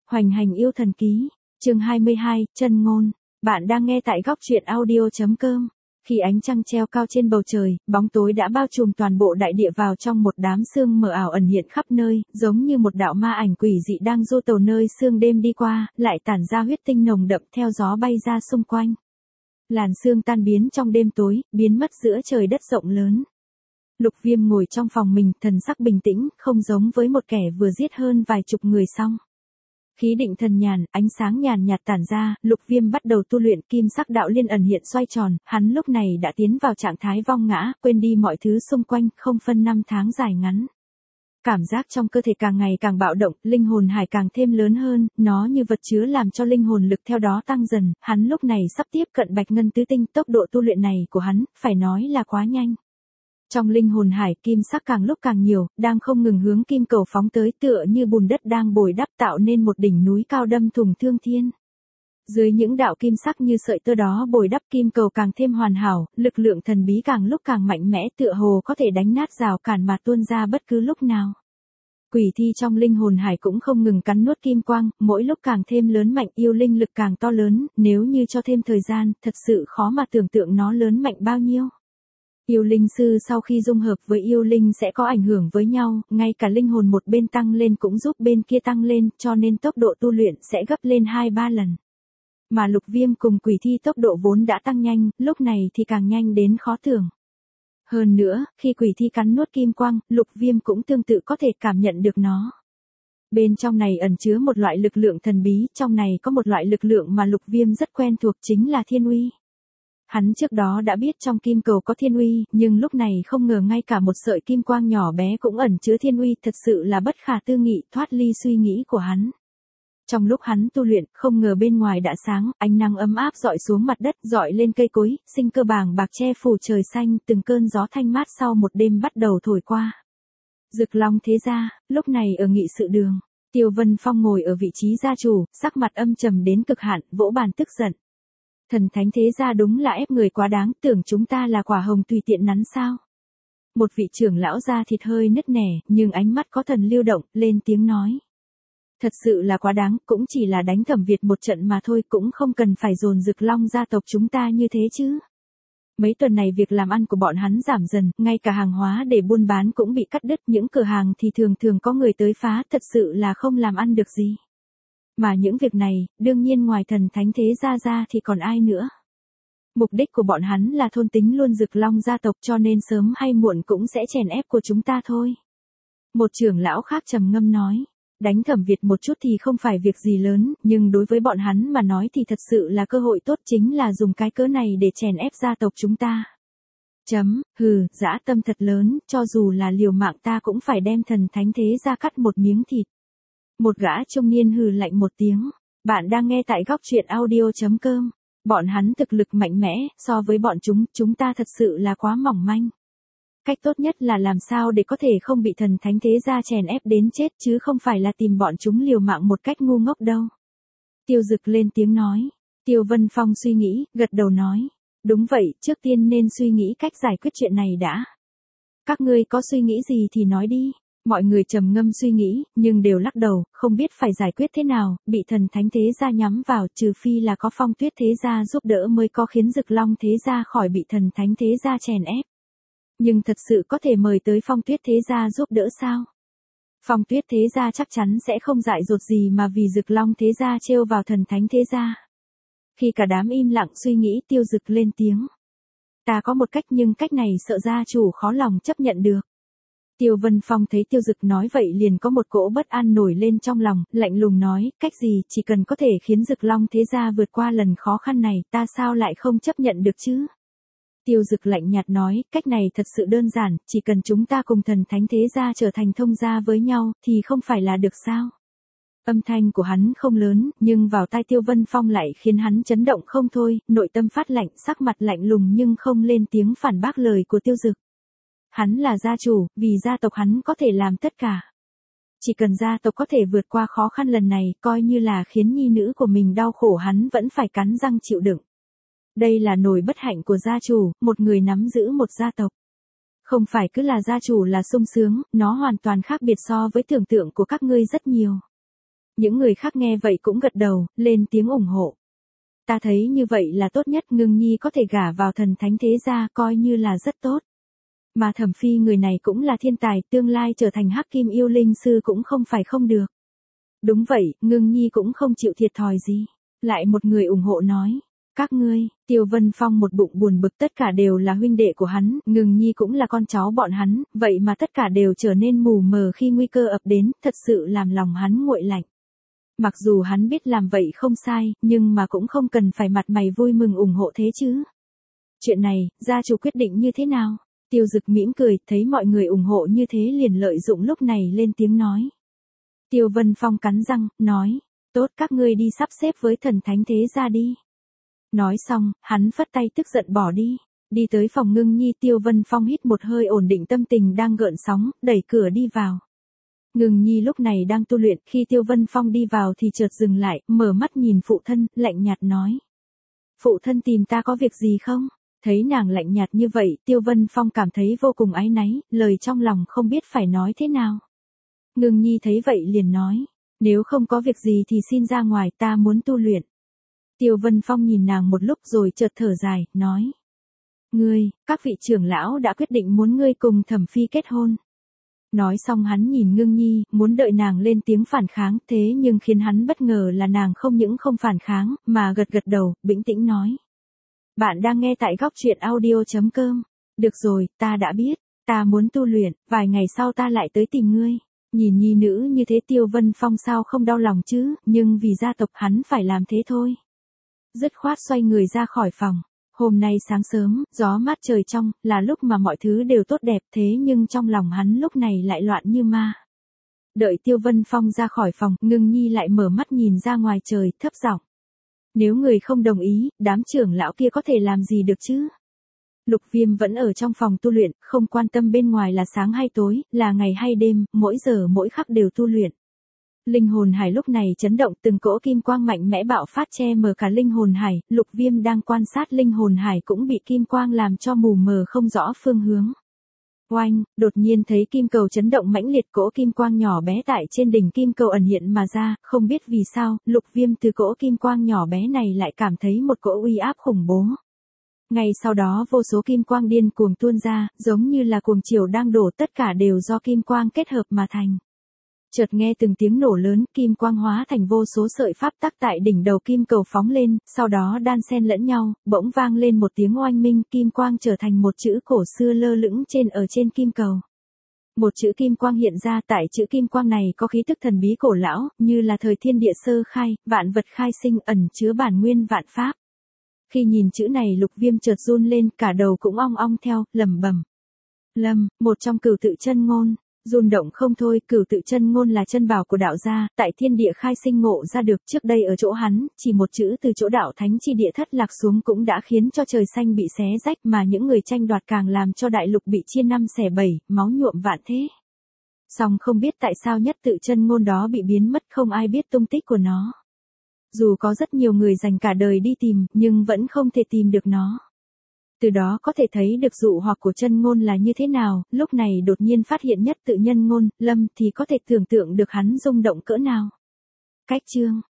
Hoành hành yêu thần ký, chương 22, chân ngôn. Bạn đang nghe tại góc truyện audio.com. Khi ánh trăng treo cao trên bầu trời, bóng tối đã bao trùm toàn bộ đại địa vào trong một đám sương mờ ảo ẩn hiện khắp nơi, giống như một đạo ma ảnh quỷ dị đang du tàu nơi sương đêm đi qua, lại tản ra huyết tinh nồng đậm theo gió bay ra xung quanh. Làn sương tan biến trong đêm tối, biến mất giữa trời đất rộng lớn. Lục Viêm ngồi trong phòng mình, thần sắc bình tĩnh, không giống với một kẻ vừa giết hơn vài chục người xong. Khí định thần nhàn, ánh sáng nhàn nhạt tản ra, Lục Viêm bắt đầu tu luyện, kim sắc đạo liên ẩn hiện xoay tròn, hắn lúc này đã tiến vào trạng thái vong ngã, quên đi mọi thứ xung quanh, không phân năm tháng dài ngắn. Cảm giác trong cơ thể càng ngày càng bạo động, linh hồn hải càng thêm lớn hơn, nó như vật chứa làm cho linh hồn lực theo đó tăng dần, hắn lúc này sắp tiếp cận bạch ngân tứ tinh, tốc độ tu luyện này của hắn, phải nói là quá nhanh. Trong linh hồn hải, kim sắc càng lúc càng nhiều, đang không ngừng hướng kim cầu phóng tới, tựa như bùn đất đang bồi đắp tạo nên một đỉnh núi cao đâm thủng thương thiên. Dưới những đạo kim sắc như sợi tơ đó bồi đắp, kim cầu càng thêm hoàn hảo, lực lượng thần bí càng lúc càng mạnh mẽ, tựa hồ có thể đánh nát rào cản mà tuôn ra bất cứ lúc nào. Quỷ thi trong linh hồn hải cũng không ngừng cắn nuốt kim quang, mỗi lúc càng thêm lớn mạnh, yêu linh lực càng to lớn, nếu như cho thêm thời gian, thật sự khó mà tưởng tượng nó lớn mạnh bao nhiêu. Yêu linh sư sau khi dung hợp với yêu linh sẽ có ảnh hưởng với nhau, ngay cả linh hồn một bên tăng lên cũng giúp bên kia tăng lên, cho nên tốc độ tu luyện sẽ gấp lên 2-3 lần. Mà Lục Viêm cùng quỷ thi tốc độ vốn đã tăng nhanh, lúc này thì càng nhanh đến khó tưởng. Hơn nữa, khi quỷ thi cắn nuốt kim quang, Lục Viêm cũng tương tự có thể cảm nhận được nó. Bên trong này ẩn chứa một loại lực lượng thần bí, trong này có một loại lực lượng mà Lục Viêm rất quen thuộc, chính là thiên uy. Hắn trước đó đã biết trong kim cầu có thiên uy, nhưng lúc này không ngờ ngay cả một sợi kim quang nhỏ bé cũng ẩn chứa thiên uy, thật sự là bất khả tư nghị, thoát ly suy nghĩ của hắn. Trong lúc hắn tu luyện, không ngờ bên ngoài đã sáng, ánh nắng ấm áp rọi xuống mặt đất, rọi lên cây cối, sinh cơ bàng bạc che phủ trời xanh, từng cơn gió thanh mát sau một đêm bắt đầu thổi qua. Dực Long thế gia, lúc này ở nghị sự đường, Tiêu Vân Phong ngồi ở vị trí gia chủ, sắc mặt âm trầm đến cực hạn, vỗ bàn tức giận. Thần thánh thế gia đúng là ép người quá đáng, tưởng chúng ta là quả hồng tùy tiện nắn sao. Một vị trưởng lão da thịt hơi nứt nẻ, nhưng ánh mắt có thần lưu động, lên tiếng nói. Thật sự là quá đáng, cũng chỉ là đánh Thẩm Việt một trận mà thôi, cũng không cần phải dồn Dực Long gia tộc chúng ta như thế chứ. Mấy tuần này việc làm ăn của bọn hắn giảm dần, ngay cả hàng hóa để buôn bán cũng bị cắt đứt, những cửa hàng thì thường thường có người tới phá, thật sự là không làm ăn được gì. Mà những việc này, đương nhiên ngoài thần thánh thế gia ra thì còn ai nữa. Mục đích của bọn hắn là thôn tính luôn Dực Long gia tộc, cho nên sớm hay muộn cũng sẽ chèn ép của chúng ta thôi. Một trưởng lão khác trầm ngâm nói, đánh Thẩm Việt một chút thì không phải việc gì lớn, nhưng đối với bọn hắn mà nói thì thật sự là cơ hội tốt, chính là dùng cái cớ này để chèn ép gia tộc chúng ta. Dã tâm thật lớn, cho dù là liều mạng ta cũng phải đem thần thánh thế gia cắt một miếng thịt. Một gã trung niên hừ lạnh một tiếng. Bạn đang nghe tại góc truyện audio.com. Bọn hắn thực lực mạnh mẽ, so với bọn chúng ta thật sự là quá mỏng manh. Cách tốt nhất là làm sao để có thể không bị thần thánh thế gia chèn ép đến chết, chứ không phải là tìm bọn chúng liều mạng một cách ngu ngốc đâu. Tiêu Dực lên tiếng nói. Tiêu Vân Phong suy nghĩ, gật đầu nói. Đúng vậy, trước tiên nên suy nghĩ cách giải quyết chuyện này đã. Các ngươi có suy nghĩ gì thì nói đi. Mọi người trầm ngâm suy nghĩ, nhưng đều lắc đầu, không biết phải giải quyết thế nào, bị thần thánh thế gia nhắm vào, trừ phi là có Phong Tuyết thế gia giúp đỡ mới có khiến Dực Long thế gia khỏi bị thần thánh thế gia chèn ép. Nhưng thật sự có thể mời tới Phong Tuyết thế gia giúp đỡ sao? Phong Tuyết thế gia chắc chắn sẽ không dại dột gì mà vì Dực Long thế gia trêu vào thần thánh thế gia. Khi cả đám im lặng suy nghĩ, Tiêu Dực lên tiếng. Ta có một cách, nhưng cách này sợ gia chủ khó lòng chấp nhận được. Tiêu Vân Phong thấy Tiêu Dực nói vậy liền có một cỗ bất an nổi lên trong lòng, lạnh lùng nói, cách gì, chỉ cần có thể khiến Dực Long thế gia vượt qua lần khó khăn này, ta sao lại không chấp nhận được chứ? Tiêu Dực lạnh nhạt nói, cách này thật sự đơn giản, chỉ cần chúng ta cùng thần thánh thế gia trở thành thông gia với nhau, thì không phải là được sao? Âm thanh của hắn không lớn, nhưng vào tai Tiêu Vân Phong lại khiến hắn chấn động không thôi, nội tâm phát lạnh, sắc mặt lạnh lùng nhưng không lên tiếng phản bác lời của Tiêu Dực. Hắn là gia chủ, vì gia tộc hắn có thể làm tất cả. Chỉ cần gia tộc có thể vượt qua khó khăn lần này, coi như là khiến nhi nữ của mình đau khổ hắn vẫn phải cắn răng chịu đựng. Đây là nỗi bất hạnh của gia chủ, một người nắm giữ một gia tộc. Không phải cứ là gia chủ là sung sướng, nó hoàn toàn khác biệt so với tưởng tượng của các ngươi rất nhiều. Những người khác nghe vậy cũng gật đầu, lên tiếng ủng hộ. Ta thấy như vậy là tốt nhất, Ngưng Nhi có thể gả vào thần thánh thế gia coi như là rất tốt. Mà Thẩm Phi người này cũng là thiên tài, tương lai trở thành Hắc Kim yêu linh sư cũng không phải không được. Đúng vậy, Ngưng Nhi cũng không chịu thiệt thòi gì. Lại một người ủng hộ nói. Các ngươi, Tiêu Vân Phong một bụng buồn bực, tất cả đều là huynh đệ của hắn, Ngưng Nhi cũng là con cháu bọn hắn, vậy mà tất cả đều trở nên mù mờ khi nguy cơ ập đến, thật sự làm lòng hắn nguội lạnh. Mặc dù hắn biết làm vậy không sai, nhưng mà cũng không cần phải mặt mày vui mừng ủng hộ thế chứ. Chuyện này, gia chủ quyết định như thế nào? Tiêu Dực mỉm cười, thấy mọi người ủng hộ như thế liền lợi dụng lúc này lên tiếng nói. Tiêu Vân Phong cắn răng, nói, tốt, các ngươi đi sắp xếp với thần thánh thế gia đi. Nói xong, hắn phất tay tức giận bỏ đi. Đi tới phòng Ngưng Nhi, Tiêu Vân Phong hít một hơi ổn định tâm tình đang gợn sóng, đẩy cửa đi vào. Ngưng Nhi lúc này đang tu luyện, khi Tiêu Vân Phong đi vào thì chợt dừng lại, mở mắt nhìn phụ thân, lạnh nhạt nói. Phụ thân tìm ta có việc gì không? Thấy nàng lạnh nhạt như vậy, Tiêu Vân Phong cảm thấy vô cùng áy náy, lời trong lòng không biết phải nói thế nào. Ngưng Nhi thấy vậy liền nói, nếu không có việc gì thì xin ra ngoài, ta muốn tu luyện. Tiêu Vân Phong nhìn nàng một lúc rồi chợt thở dài, nói. Ngươi, các vị trưởng lão đã quyết định muốn ngươi cùng Thẩm Phi kết hôn. Nói xong hắn nhìn Ngưng Nhi, muốn đợi nàng lên tiếng phản kháng, thế nhưng khiến hắn bất ngờ là nàng không những không phản kháng, mà gật gật đầu, bĩnh tĩnh nói. Bạn đang nghe tại góc truyện audio.com. Được rồi, ta đã biết, ta muốn tu luyện, vài ngày sau ta lại tới tìm ngươi. Nhìn nhi nữ như thế Tiêu Vân Phong sao không đau lòng chứ, nhưng vì gia tộc hắn phải làm thế thôi. Dứt khoát xoay người ra khỏi phòng. Hôm nay sáng sớm, gió mát trời trong, là lúc mà mọi thứ đều tốt đẹp, thế nhưng trong lòng hắn lúc này lại loạn như ma. Đợi Tiêu Vân Phong ra khỏi phòng, Ngưng Nhi lại mở mắt nhìn ra ngoài trời, thấp giọng. Nếu người không đồng ý, đám trưởng lão kia có thể làm gì được chứ? Lục Viêm vẫn ở trong phòng tu luyện, không quan tâm bên ngoài là sáng hay tối, là ngày hay đêm, mỗi giờ mỗi khắc đều tu luyện. Linh hồn hải lúc này chấn động, từng cỗ kim quang mạnh mẽ bạo phát che mờ cả linh hồn hải, Lục Viêm đang quan sát linh hồn hải cũng bị kim quang làm cho mù mờ không rõ phương hướng. Oanh, đột nhiên thấy kim cầu chấn động mãnh liệt, cỗ kim quang nhỏ bé tại trên đỉnh kim cầu ẩn hiện mà ra, không biết vì sao, Lục Viêm từ cỗ kim quang nhỏ bé này lại cảm thấy một cỗ uy áp khủng bố. Ngay sau đó vô số kim quang điên cuồng tuôn ra, giống như là cuồng chiều đang đổ, tất cả đều do kim quang kết hợp mà thành. Chợt nghe từng tiếng nổ lớn, kim quang hóa thành vô số sợi pháp tắc tại đỉnh đầu kim cầu phóng lên, sau đó đan xen lẫn nhau, bỗng vang lên một tiếng oanh minh, kim quang trở thành một chữ cổ xưa lơ lửng trên kim cầu. Một chữ kim quang hiện ra, tại chữ kim quang này có khí tức thần bí cổ lão, như là thời thiên địa sơ khai, vạn vật khai sinh, ẩn chứa bản nguyên vạn pháp. Khi nhìn chữ này Lục Viêm chợt run lên, cả đầu cũng ong ong theo, lẩm bẩm. Lâm, một trong cửu tự chân ngôn. Run động không thôi, cửu tự chân ngôn là chân bảo của đạo gia, tại thiên địa khai sinh ngộ ra được, trước đây ở chỗ hắn, chỉ một chữ từ chỗ đạo thánh chi địa thất lạc xuống cũng đã khiến cho trời xanh bị xé rách, mà những người tranh đoạt càng làm cho đại lục bị chia năm xẻ bảy, máu nhuộm vạn thế. Song không biết tại sao nhất tự chân ngôn đó bị biến mất, không ai biết tung tích của nó. Dù có rất nhiều người dành cả đời đi tìm, nhưng vẫn không thể tìm được nó. Từ đó có thể thấy được dụ hoặc của chân ngôn là như thế nào, lúc này đột nhiên phát hiện nhất tự nhân ngôn, Lâm thì có thể tưởng tượng được hắn rung động cỡ nào. Cách chương